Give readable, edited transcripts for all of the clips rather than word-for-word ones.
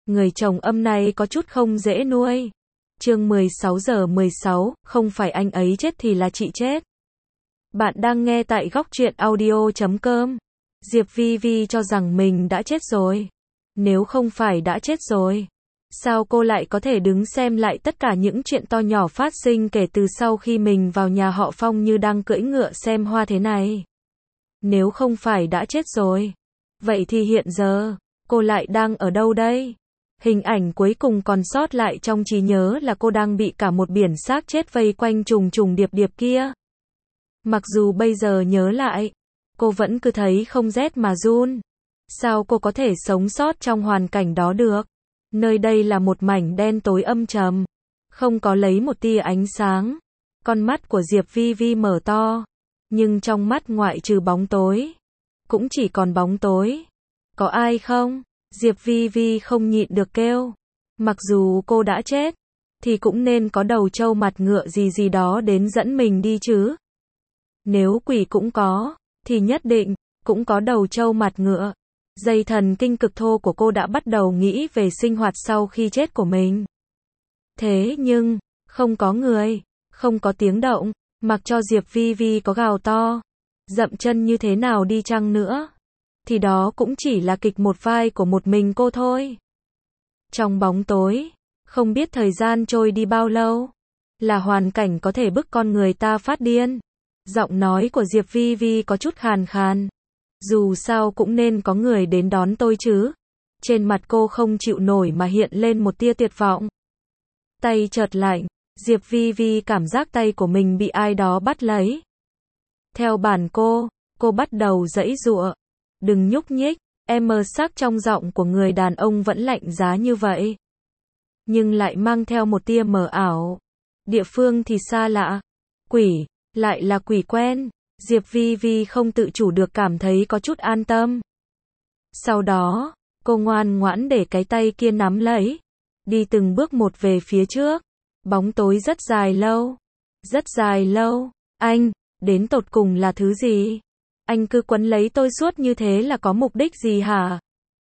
Người chồng âm này có chút không dễ nuôi. Chương 16 giờ 16, không phải anh ấy chết thì là chị chết. Bạn đang nghe tại góc truyện audio.com. Diệp Vi Vi cho rằng mình đã chết rồi. Nếu không phải đã chết rồi, sao cô lại có thể đứng xem lại tất cả những chuyện to nhỏ phát sinh kể từ sau khi mình vào nhà họ Phong như đang cưỡi ngựa xem hoa thế này? Nếu không phải đã chết rồi, vậy thì hiện giờ, cô lại đang ở đâu đây? Hình ảnh cuối cùng còn sót lại trong trí nhớ là cô đang bị cả một biển xác chết vây quanh trùng trùng điệp điệp kia. Mặc dù bây giờ nhớ lại, cô vẫn cứ thấy không rét mà run. Sao cô có thể sống sót trong hoàn cảnh đó được? Nơi đây là một mảnh đen tối âm trầm, không có lấy một tia ánh sáng. Con mắt của Diệp Vi Vi mở to, nhưng trong mắt ngoại trừ bóng tối, cũng chỉ còn bóng tối. Có ai không? Diệp Vi Vi không nhịn được kêu. Mặc dù cô đã chết, thì cũng nên có đầu trâu mặt ngựa gì đó đến dẫn mình đi chứ. Nếu quỷ cũng có, thì nhất định cũng có đầu trâu mặt ngựa. Dây thần kinh cực thô của cô đã bắt đầu nghĩ về sinh hoạt sau khi chết của mình. Thế nhưng, không có người, không có tiếng động, mặc cho Diệp Vi Vi có gào to, dậm chân như thế nào đi chăng nữa, thì đó cũng chỉ là kịch một vai của một mình cô thôi. Trong bóng tối, không biết thời gian trôi đi bao lâu, là hoàn cảnh có thể bức con người ta phát điên. Giọng nói của Diệp Vi Vi có chút khàn khàn. Dù sao cũng nên có người đến đón tôi chứ. Trên mặt cô không chịu nổi mà hiện lên một tia tuyệt vọng. Tay chợt lạnh, Diệp Vi Vi cảm giác tay của mình bị ai đó bắt lấy. Theo bản cô bắt đầu giãy giụa. Đừng nhúc nhích, sắc trong giọng của người đàn ông vẫn lạnh giá như vậy. Nhưng lại mang theo một tia mờ ảo. Địa phương thì xa lạ. Quỷ, lại là quỷ quen. Diệp Vi Vi không tự chủ được cảm thấy có chút an tâm. Sau đó, cô ngoan ngoãn để cái tay kia nắm lấy. Đi từng bước một về phía trước. Bóng tối rất dài lâu. Rất dài lâu. Anh, đến tột cùng là thứ gì? Anh cứ quấn lấy tôi suốt như thế là có mục đích gì hả?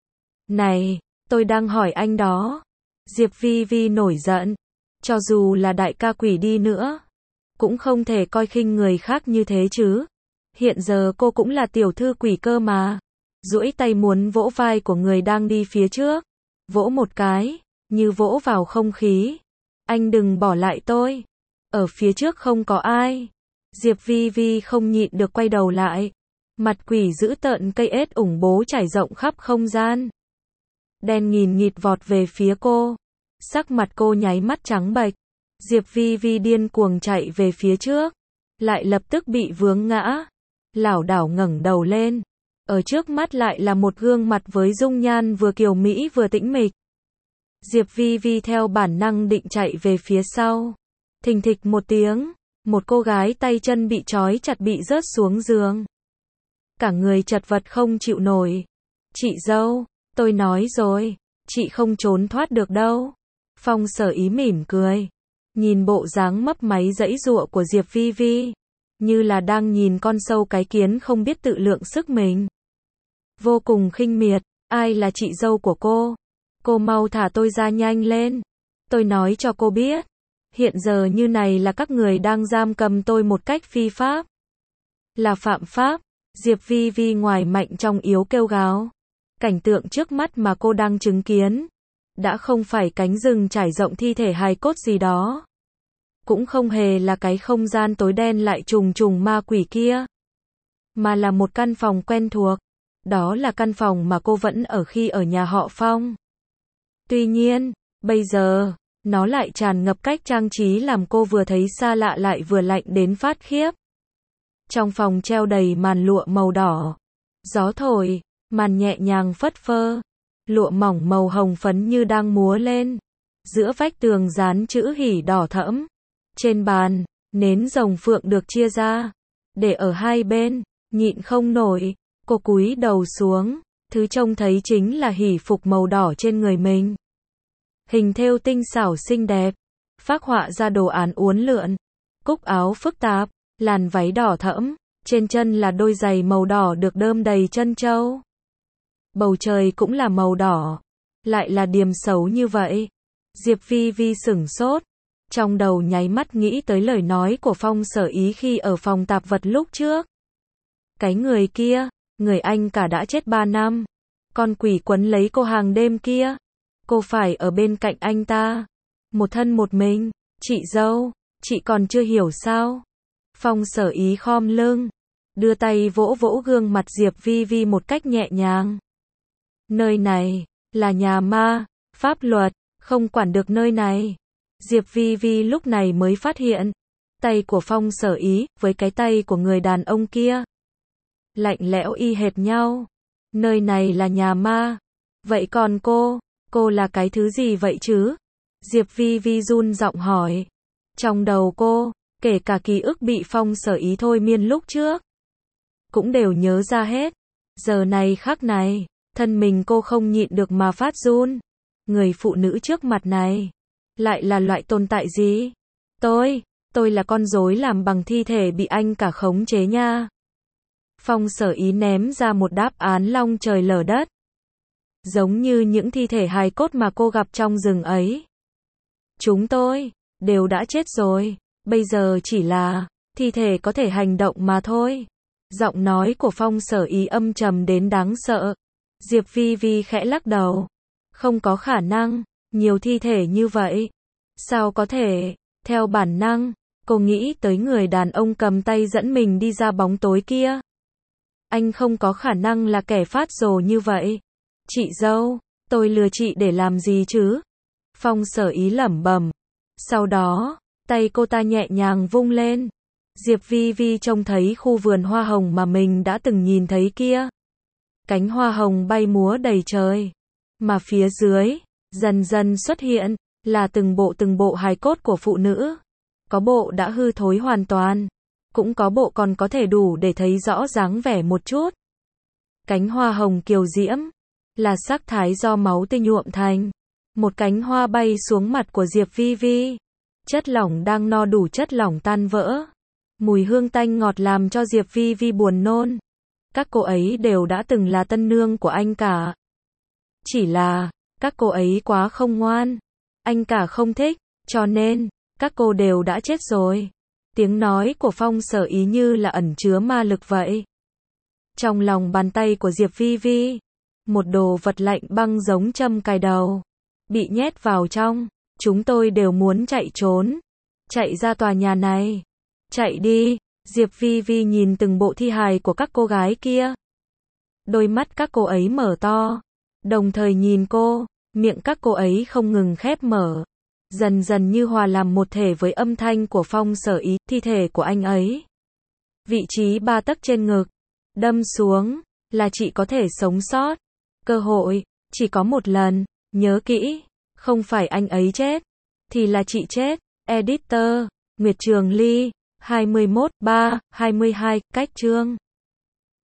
Này, tôi đang hỏi anh đó. Diệp Vi Vi nổi giận. Cho dù là đại ca quỷ đi nữa, cũng không thể coi khinh người khác như thế chứ. Hiện giờ cô cũng là tiểu thư quỷ cơ mà. Duỗi tay muốn vỗ vai của người đang đi phía trước. Vỗ một cái, như vỗ vào không khí. Anh đừng bỏ lại tôi. Ở phía trước không có ai. Diệp Vi Vi không nhịn được quay đầu lại. Mặt quỷ dữ tợn cây ết ủng bố trải rộng khắp không gian. Đen nghìn nghịt vọt về phía cô. Sắc mặt cô nháy mắt trắng bệch. Diệp Vi Vi điên cuồng chạy về phía trước. Lại lập tức bị vướng ngã. Lảo đảo ngẩng đầu lên. Ở trước mắt lại là một gương mặt với dung nhan vừa kiều mỹ vừa tĩnh mịch. Diệp Vi Vi theo bản năng định chạy về phía sau. Thình thịch một tiếng. Một cô gái tay chân bị trói chặt bị rớt xuống giường. Cả người chật vật không chịu nổi. Chị dâu, tôi nói rồi, chị không trốn thoát được đâu. Phong Sở Ý mỉm cười. Nhìn bộ dáng mấp máy giãy giụa của Diệp Vi Vi, như là đang nhìn con sâu cái kiến không biết tự lượng sức mình. Vô cùng khinh miệt, ai là chị dâu của cô? Cô mau thả tôi ra nhanh lên. Tôi nói cho cô biết, hiện giờ như này là các người đang giam cầm tôi một cách phi pháp. Là phạm pháp. Diệp Vi Vi ngoài mạnh trong yếu kêu gào. Cảnh tượng trước mắt mà cô đang chứng kiến, đã không phải cánh rừng trải rộng thi thể hài cốt gì đó. Cũng không hề là cái không gian tối đen lại trùng trùng ma quỷ kia. Mà là một căn phòng quen thuộc. Đó là căn phòng mà cô vẫn ở khi ở nhà họ Phong. Tuy nhiên, bây giờ, nó lại tràn ngập cách trang trí làm cô vừa thấy xa lạ lại vừa lạnh đến phát khiếp. Trong phòng treo đầy màn lụa màu đỏ. Gió thổi, màn nhẹ nhàng phất phơ. Lụa mỏng màu hồng phấn như đang múa lên. Giữa vách tường dán chữ hỉ đỏ thẫm. Trên bàn, nến rồng phượng được chia ra. Để ở hai bên, nhịn không nổi. Cô cúi đầu xuống. Thứ trông thấy chính là hỉ phục màu đỏ trên người mình. Hình thêu tinh xảo xinh đẹp. Phác họa ra đồ án uốn lượn. Cúc áo phức tạp. Làn váy đỏ thẫm, trên chân là đôi giày màu đỏ được đơm đầy trân châu. Bầu trời cũng là màu đỏ, lại là điểm xấu như vậy. Diệp Vi Vi sửng sốt, trong đầu nháy mắt nghĩ tới lời nói của Phong Sở Ý khi ở phòng tạp vật lúc trước. Cái người kia, người anh cả đã chết 3 năm. Con quỷ quấn lấy cô hàng đêm kia. Cô phải ở bên cạnh anh ta. Một thân một mình. Chị dâu, chị còn chưa hiểu sao? Phong Sở Ý khom lưng, đưa tay vỗ vỗ gương mặt Diệp Vi Vi một cách nhẹ nhàng. Nơi này là nhà ma, pháp luật không quản được nơi này. Diệp Vi Vi lúc này mới phát hiện, tay của Phong Sở Ý với cái tay của người đàn ông kia lạnh lẽo y hệt nhau. Nơi này là nhà ma. Vậy còn cô là cái thứ gì vậy chứ? Diệp Vi Vi run giọng hỏi. Trong đầu cô, kể cả ký ức bị Phong Sở Ý thôi miên lúc trước, cũng đều nhớ ra hết. Giờ này khắc này, thân mình cô không nhịn được mà phát run. Người phụ nữ trước mặt này, lại là loại tồn tại gì? Tôi là con rối làm bằng thi thể bị anh cả khống chế nha. Phong Sở Ý ném ra một đáp án long trời lở đất. Giống như những thi thể hài cốt mà cô gặp trong rừng ấy. Chúng tôi đều đã chết rồi, bây giờ chỉ là thi thể có thể hành động mà thôi. Giọng nói của Phong Sở Ý âm trầm đến đáng sợ. Diệp Vi Vi khẽ lắc đầu. Không có khả năng, nhiều thi thể như vậy. Sao có thể? Theo bản năng, cô nghĩ tới người đàn ông cầm tay dẫn mình đi ra bóng tối kia. Anh không có khả năng là kẻ phát rồ như vậy. Chị dâu, tôi lừa chị để làm gì chứ? Phong Sở Ý lẩm bẩm. Sau đó, tay cô ta nhẹ nhàng vung lên. Diệp Vi Vi trông thấy khu vườn hoa hồng mà mình đã từng nhìn thấy kia. Cánh hoa hồng bay múa đầy trời. Mà phía dưới, dần dần xuất hiện, là từng bộ hài cốt của phụ nữ. Có bộ đã hư thối hoàn toàn. Cũng có bộ còn có thể đủ để thấy rõ dáng vẻ một chút. Cánh hoa hồng kiều diễm, là sắc thái do máu tươi nhuộm thành. Một cánh hoa bay xuống mặt của Diệp Vi Vi. Chất lỏng đang no đủ chất lỏng tan vỡ. Mùi hương tanh ngọt làm cho Diệp Vi Vi buồn nôn. Các cô ấy đều đã từng là tân nương của anh cả. Chỉ là, các cô ấy quá không ngoan. Anh cả không thích, cho nên, các cô đều đã chết rồi. Tiếng nói của Phong Sở Ý như là ẩn chứa ma lực vậy. Trong lòng bàn tay của Diệp Vi Vi, một đồ vật lạnh băng giống châm cài đầu, bị nhét vào trong. Chúng tôi đều muốn chạy trốn. Chạy ra tòa nhà này. Chạy đi. Diệp Vi Vi nhìn từng bộ thi hài của các cô gái kia. Đôi mắt các cô ấy mở to. Đồng thời nhìn cô, miệng các cô ấy không ngừng khép mở. Dần dần như hòa làm một thể với âm thanh của Phong Sở Ý, thi thể của anh ấy. Vị trí 3 tấc trên ngực. Đâm xuống, là chị có thể sống sót. Cơ hội, chỉ có một lần, nhớ kỹ. Không phải anh ấy chết, thì là chị chết. Editor, Nguyệt Trường Ly, 21/3/22, cách chương.